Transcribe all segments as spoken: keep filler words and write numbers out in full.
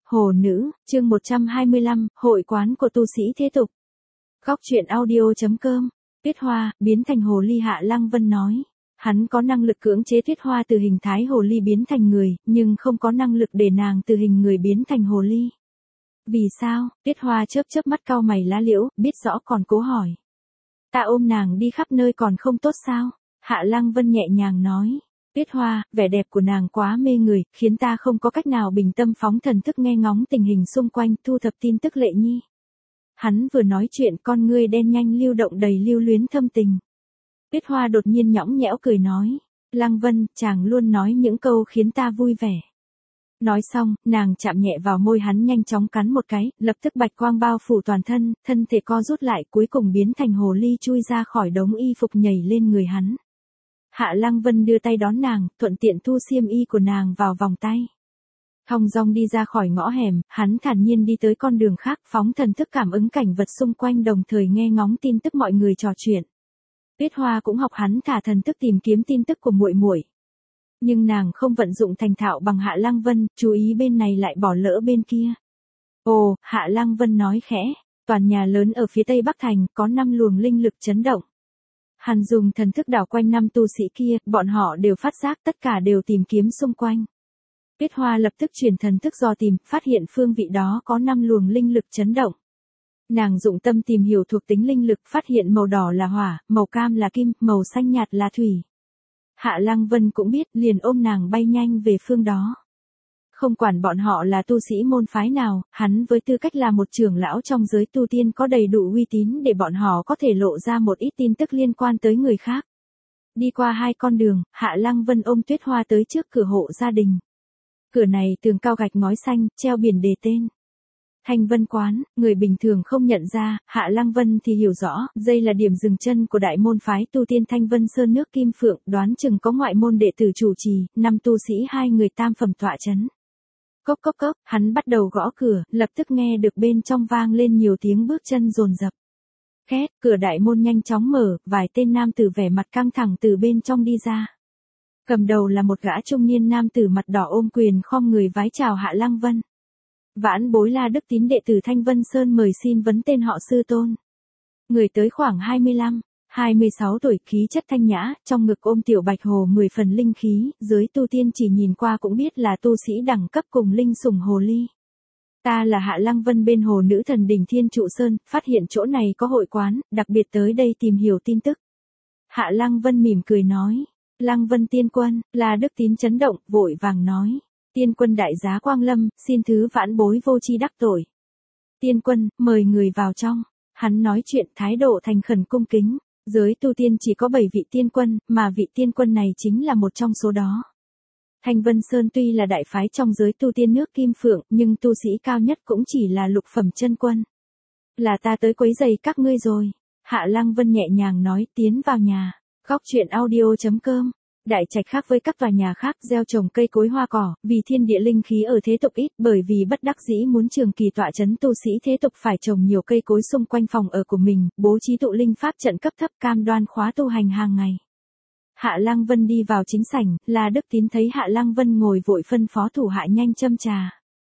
Hồ nữ, chương một trăm hai mươi lăm, hội quán của tu sĩ thế tục. Góc truyện audio.com, Tuyết Hoa, biến thành hồ ly. Hạ Lăng Vân nói. Hắn có năng lực cưỡng chế Tuyết Hoa từ hình thái hồ ly biến thành người, nhưng không có năng lực để nàng từ hình người biến thành hồ ly. Vì sao? Tuyết Hoa chớp chớp mắt cau mày lá liễu, biết rõ còn cố hỏi. Ta ôm nàng đi khắp nơi còn không tốt sao? Hạ Lăng Vân nhẹ nhàng nói. Tuyết Hoa, vẻ đẹp của nàng quá mê người, khiến ta không có cách nào bình tâm phóng thần thức nghe ngóng tình hình xung quanh, thu thập tin tức Lệ Nhi. Hắn vừa nói chuyện, con ngươi đen nhanh lưu động đầy lưu luyến thâm tình. Tuyết Hoa đột nhiên nhõng nhẽo cười nói. Lăng Vân, chàng luôn nói những câu khiến ta vui vẻ. Nói xong, nàng chạm nhẹ vào môi hắn, nhanh chóng cắn một cái, lập tức bạch quang bao phủ toàn thân, thân thể co rút lại, cuối cùng biến thành hồ ly chui ra khỏi đống y phục nhảy lên người hắn. Hạ Lăng Vân đưa tay đón nàng, thuận tiện thu xiêm y của nàng vào vòng tay. Thong dong đi ra khỏi ngõ hẻm, hắn thản nhiên đi tới con đường khác, phóng thần thức cảm ứng cảnh vật xung quanh, đồng thời nghe ngóng tin tức mọi người trò chuyện. Tuyết Hoa cũng học hắn thả thần thức tìm kiếm tin tức của muội muội. Nhưng nàng không vận dụng thành thạo bằng Hạ Lăng Vân, chú ý bên này lại bỏ lỡ bên kia. Ồ, Hạ Lăng Vân nói khẽ, toàn nhà lớn ở phía tây Bắc Thành có năm luồng linh lực chấn động. Hắn dùng thần thức đảo quanh năm tu sĩ kia, bọn họ đều phát giác, tất cả đều tìm kiếm xung quanh. Tuyết Hoa lập tức chuyển thần thức dò tìm, phát hiện phương vị đó có năm luồng linh lực chấn động. Nàng dụng tâm tìm hiểu thuộc tính linh lực, phát hiện màu đỏ là hỏa, màu cam là kim, màu xanh nhạt là thủy. Hạ Lăng Vân cũng biết, liền ôm nàng bay nhanh về phương đó. Không quản bọn họ là tu sĩ môn phái nào, hắn với tư cách là một trưởng lão trong giới tu tiên có đầy đủ uy tín để bọn họ có thể lộ ra một ít tin tức liên quan tới người khác. Đi qua hai con đường, Hạ Lăng Vân ôm Tuyết Hoa tới trước cửa hộ gia đình. Cửa này tường cao gạch ngói xanh, treo biển đề tên. Thanh Vân Quán, người bình thường không nhận ra, Hạ Lăng Vân thì hiểu rõ, đây là điểm dừng chân của đại môn phái tu tiên Thanh Vân Sơn nước Kim Phượng, đoán chừng có ngoại môn đệ tử chủ trì, năm tu sĩ hai người tam phẩm tọa chấn. Cốc cốc cốc, hắn bắt đầu gõ cửa, lập tức nghe được bên trong vang lên nhiều tiếng bước chân dồn dập. Két, cửa đại môn nhanh chóng mở, vài tên nam tử vẻ mặt căng thẳng từ bên trong đi ra. Cầm đầu là một gã trung niên nam tử mặt đỏ ôm quyền khom người vái chào Hạ Lăng Vân. Vãn bối La Đức Tín đệ tử Thanh Vân Sơn mời xin vấn tên họ sư tôn. Người tới khoảng hai mươi lăm, hai mươi sáu tuổi, khí chất thanh nhã, trong ngực ôm tiểu bạch hồ mười phần linh khí, giới tu tiên chỉ nhìn qua cũng biết là tu sĩ đẳng cấp cùng linh sủng hồ ly. Ta là Hạ Lăng Vân bên hồ nữ thần đỉnh Thiên Trụ Sơn, phát hiện chỗ này có hội quán, đặc biệt tới đây tìm hiểu tin tức. Hạ Lăng Vân mỉm cười nói. Lăng Vân tiên quân, là Đức Tín chấn động, vội vàng nói. Tiên quân đại giá quang lâm, xin thứ vãn bối vô tri đắc tội. Tiên quân, mời người vào trong. Hắn nói chuyện thái độ thành khẩn cung kính. Giới tu tiên chỉ có bảy vị tiên quân, mà vị tiên quân này chính là một trong số đó. Thanh Vân Sơn tuy là đại phái trong giới tu tiên nước Kim Phượng, nhưng tu sĩ cao nhất cũng chỉ là lục phẩm chân quân. Là ta tới quấy rầy các ngươi rồi. Hạ Lăng Vân nhẹ nhàng nói, tiến vào nhà. Góc truyện audio.com. Đại trạch khác với các tòa nhà khác, gieo trồng cây cối hoa cỏ, vì thiên địa linh khí ở thế tục ít, bởi vì bất đắc dĩ muốn trường kỳ tọa chấn, tu sĩ thế tục phải trồng nhiều cây cối xung quanh phòng ở của mình, bố trí tụ linh pháp trận cấp thấp, cam đoan khóa tu hành hàng ngày. Hạ Lăng Vân đi vào chính sảnh, là Đức Tín thấy Hạ Lăng Vân ngồi vội phân phó thủ hạ nhanh châm trà.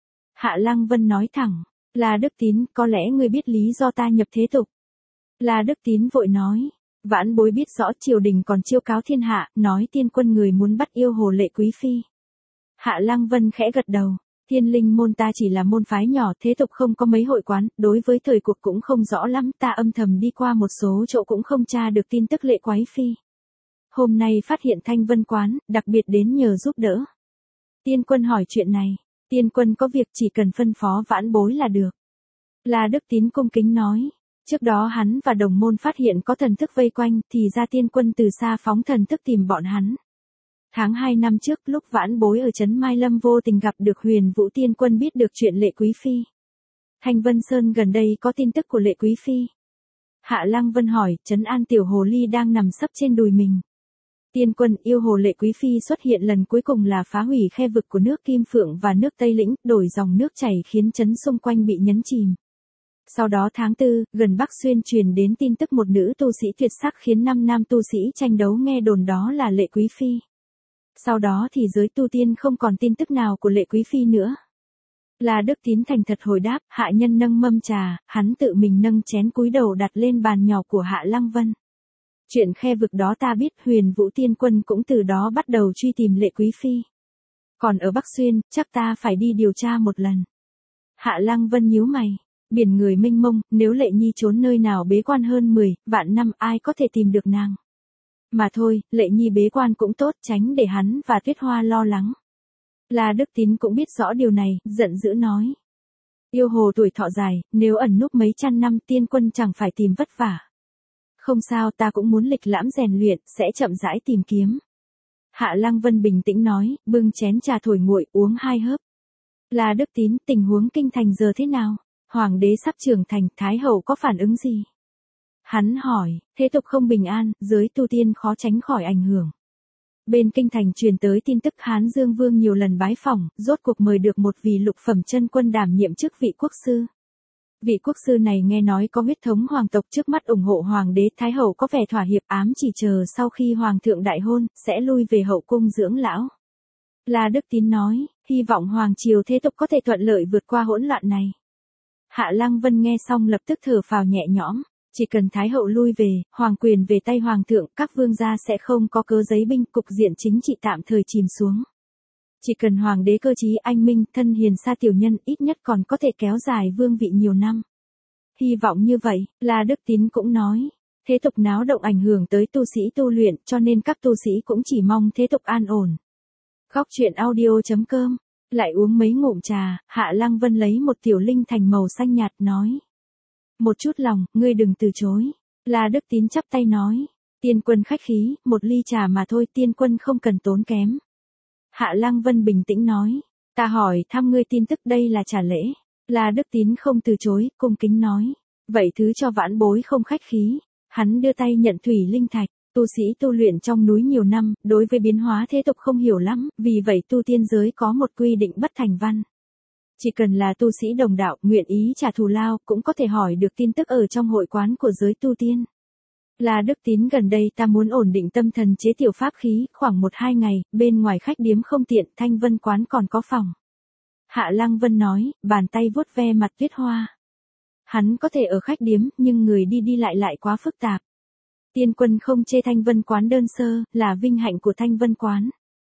Hạ Lăng Vân nói thẳng, là Đức Tín, có lẽ ngươi biết lý do ta nhập thế tục. Là Đức Tín vội nói. Vãn bối biết rõ triều đình còn chiêu cáo thiên hạ, nói tiên quân người muốn bắt yêu hồ Lệ Quý Phi. Hạ Lăng Vân khẽ gật đầu, thiên linh môn ta chỉ là môn phái nhỏ, thế tục không có mấy hội quán, đối với thời cuộc cũng không rõ lắm, ta âm thầm đi qua một số chỗ cũng không tra được tin tức Lệ Quý Phi. Hôm nay phát hiện Thanh Vân Quán, đặc biệt đến nhờ giúp đỡ. Tiên quân hỏi chuyện này, tiên quân có việc chỉ cần phân phó vãn bối là được. Là Đức Tín cung kính nói. Trước đó hắn và đồng môn phát hiện có thần thức vây quanh, thì ra tiên quân từ xa phóng thần thức tìm bọn hắn. Tháng hai năm trước, lúc vãn bối ở trấn Mai Lâm vô tình gặp được Huyền Vũ tiên quân, biết được chuyện Lệ Quý Phi. Thanh Vân Sơn gần đây có tin tức của Lệ Quý Phi. Hạ Lăng Vân hỏi, trấn an tiểu hồ ly đang nằm sấp trên đùi mình. Tiên quân, yêu hồ Lệ Quý Phi xuất hiện lần cuối cùng là phá hủy khe vực của nước Kim Phượng và nước Tây Lĩnh, đổi dòng nước chảy khiến trấn xung quanh bị nhấn chìm. Sau đó tháng tư, gần Bắc Xuyên truyền đến tin tức một nữ tu sĩ tuyệt sắc khiến năm nam tu sĩ tranh đấu, nghe đồn đó là Lệ Quý Phi. Sau đó thì giới tu tiên không còn tin tức nào của Lệ Quý Phi nữa. La Đức Tín thành thật hồi đáp, hạ nhân nâng mâm trà, hắn tự mình nâng chén cúi đầu đặt lên bàn nhỏ của Hạ Lăng Vân. Chuyện khe vực đó ta biết, Huyền Vũ Tiên Quân cũng từ đó bắt đầu truy tìm Lệ Quý Phi. Còn ở Bắc Xuyên, chắc ta phải đi điều tra một lần. Hạ Lăng Vân nhíu mày, biển người mênh mông, nếu Lệ Nhi trốn nơi nào bế quan hơn mười vạn năm ai có thể tìm được nàng. Mà thôi, Lệ Nhi bế quan cũng tốt, tránh để hắn và Tuyết Hoa lo lắng. La Đức Tín cũng biết rõ điều này, giận dữ nói. Yêu hồ tuổi thọ dài, nếu ẩn núp mấy trăm năm tiên quân chẳng phải tìm vất vả. Không sao, ta cũng muốn lịch lãm rèn luyện, sẽ chậm rãi tìm kiếm. Hạ Lăng Vân bình tĩnh nói, bưng chén trà thổi nguội, uống hai hớp. La Đức Tín, tình huống kinh thành giờ thế nào? Hoàng đế sắp trưởng thành, Thái hậu có phản ứng gì? Hắn hỏi, thế tục không bình an, giới tu tiên khó tránh khỏi ảnh hưởng. Bên kinh thành truyền tới tin tức Hán Dương Vương nhiều lần bái phỏng, rốt cuộc mời được một vị lục phẩm chân quân đảm nhiệm chức vị quốc sư. Vị quốc sư này nghe nói có huyết thống hoàng tộc, trước mắt ủng hộ hoàng đế, Thái hậu có vẻ thỏa hiệp, ám chỉ chờ sau khi hoàng thượng đại hôn, sẽ lui về hậu cung dưỡng lão. La Đức Tín nói, hy vọng hoàng triều thế tục có thể thuận lợi vượt qua hỗn loạn này. Hạ Lăng Vân nghe xong lập tức thở phào nhẹ nhõm. Chỉ cần Thái hậu lui về, hoàng quyền về tay hoàng thượng, các vương gia sẽ không có cớ giấy binh, cục diện chính trị tạm thời chìm xuống. Chỉ cần hoàng đế cơ trí anh minh, thân hiền xa tiểu nhân, ít nhất còn có thể kéo dài vương vị nhiều năm. Hy vọng như vậy, La Đức Tín cũng nói, thế tục náo động ảnh hưởng tới tu sĩ tu luyện, cho nên các tu sĩ cũng chỉ mong thế tục an ổn. Góc truyện audio chấm com, lại uống mấy ngụm trà, Hạ Lăng Vân lấy một tiểu linh thành màu xanh nhạt nói. Một chút lòng, ngươi đừng từ chối. La Đức Tín chắp tay nói. Tiên quân khách khí, một ly trà mà thôi, tiên quân không cần tốn kém. Hạ Lăng Vân bình tĩnh nói. Ta hỏi thăm ngươi tin tức, đây là trả lễ. La Đức Tín không từ chối, cung kính nói. Vậy thứ cho vãn bối không khách khí. Hắn đưa tay nhận thủy linh thạch. Tu sĩ tu luyện trong núi nhiều năm, đối với biến hóa thế tục không hiểu lắm, vì vậy tu tiên giới có một quy định bất thành văn. Chỉ cần là tu sĩ đồng đạo, nguyện ý trả thù lao, cũng có thể hỏi được tin tức ở trong hội quán của giới tu tiên. La Đức Tín, gần đây ta muốn ổn định tâm thần chế tiểu pháp khí, khoảng một hai ngày, bên ngoài khách điếm không tiện, Thanh Vân quán còn có phòng. Hạ Lăng Vân nói, bàn tay vuốt ve mặt Tuyết Hoa. Hắn có thể ở khách điếm, nhưng người đi đi lại lại quá phức tạp. Tiên quân không chê Thanh Vân quán đơn sơ, là vinh hạnh của Thanh Vân quán.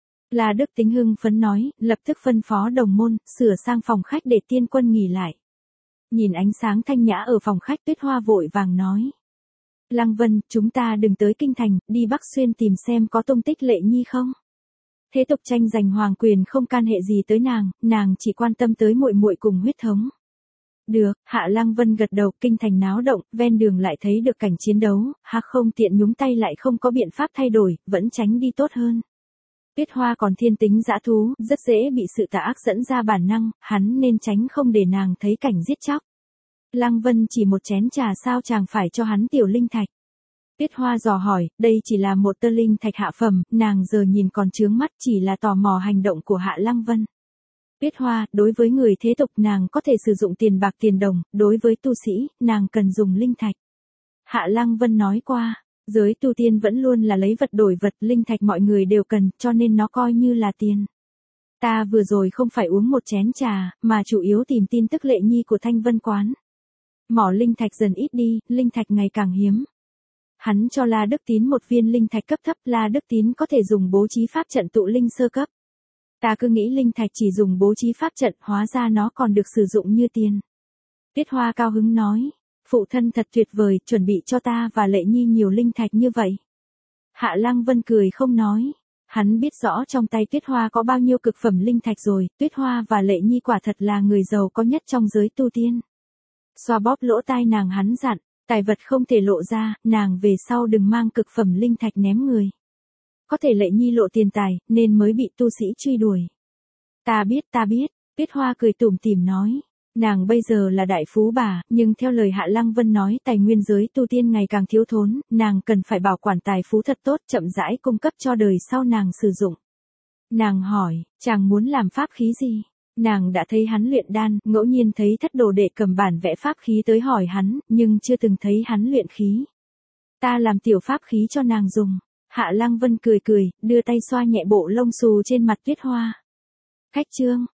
La Đức Tín hưng phấn nói, lập tức phân phó đồng môn, sửa sang phòng khách để tiên quân nghỉ lại. Nhìn ánh sáng thanh nhã ở phòng khách, Tuyết Hoa vội vàng nói. Lăng Vân, chúng ta đừng tới kinh thành, đi Bắc Xuyên tìm xem có tung tích Lệ Nhi không. Thế tục tranh giành hoàng quyền không can hệ gì tới nàng, nàng chỉ quan tâm tới muội muội cùng huyết thống. Được, Hạ Lăng Vân gật đầu, kinh thành náo động, ven đường lại thấy được cảnh chiến đấu, hạc không tiện nhúng tay lại không có biện pháp thay đổi, vẫn tránh đi tốt hơn. Tuyết Hoa còn thiên tính dã thú, rất dễ bị sự tà ác dẫn ra bản năng, hắn nên tránh không để nàng thấy cảnh giết chóc. Lăng Vân chỉ một chén trà sao chàng phải cho hắn tiểu linh thạch. Tuyết Hoa dò hỏi, đây chỉ là một tơ linh thạch hạ phẩm, nàng giờ nhìn còn chướng mắt, chỉ là tò mò hành động của Hạ Lăng Vân. Tuyết Hoa, đối với người thế tục nàng có thể sử dụng tiền bạc tiền đồng, đối với tu sĩ, nàng cần dùng linh thạch. Hạ Lăng Vân nói qua. Giới tu tiên vẫn luôn là lấy vật đổi vật, linh thạch mọi người đều cần, cho nên nó coi như là tiền. Ta vừa rồi không phải uống một chén trà, mà chủ yếu tìm tin tức Lệ Nhi của Thanh Vân quán. Mỏ linh thạch dần ít đi, linh thạch ngày càng hiếm. Hắn cho La Đức Tín một viên linh thạch cấp thấp, La Đức Tín có thể dùng bố trí pháp trận tụ linh sơ cấp. Ta cứ nghĩ linh thạch chỉ dùng bố trí pháp trận, hóa ra nó còn được sử dụng như tiền. Tuyết Hoa cao hứng nói. Phụ thân thật tuyệt vời, chuẩn bị cho ta và Lệ Nhi nhiều linh thạch như vậy. Hạ Lăng Vân cười không nói. Hắn biết rõ trong tay Tuyết Hoa có bao nhiêu cực phẩm linh thạch rồi, Tuyết Hoa và Lệ Nhi quả thật là người giàu có nhất trong giới tu tiên. Xoa bóp lỗ tai nàng hắn dặn, tài vật không thể lộ ra, nàng về sau đừng mang cực phẩm linh thạch ném người. Có thể Lệ Nhi lộ tiền tài, nên mới bị tu sĩ truy đuổi. Ta biết, ta biết, Tuyết Hoa cười tủm tỉm nói. Nàng bây giờ là đại phú bà, nhưng theo lời Hạ Lăng Vân nói tài nguyên giới tu tiên ngày càng thiếu thốn, nàng cần phải bảo quản tài phú thật tốt, chậm rãi cung cấp cho đời sau nàng sử dụng. Nàng hỏi, chàng muốn làm pháp khí gì? Nàng đã thấy hắn luyện đan, ngẫu nhiên thấy thất đồ đệ cầm bản vẽ pháp khí tới hỏi hắn, nhưng chưa từng thấy hắn luyện khí. Ta làm tiểu pháp khí cho nàng dùng. Hạ Lăng Vân cười cười, đưa tay xoa nhẹ bộ lông xù trên mặt Tuyết Hoa. Khách trương.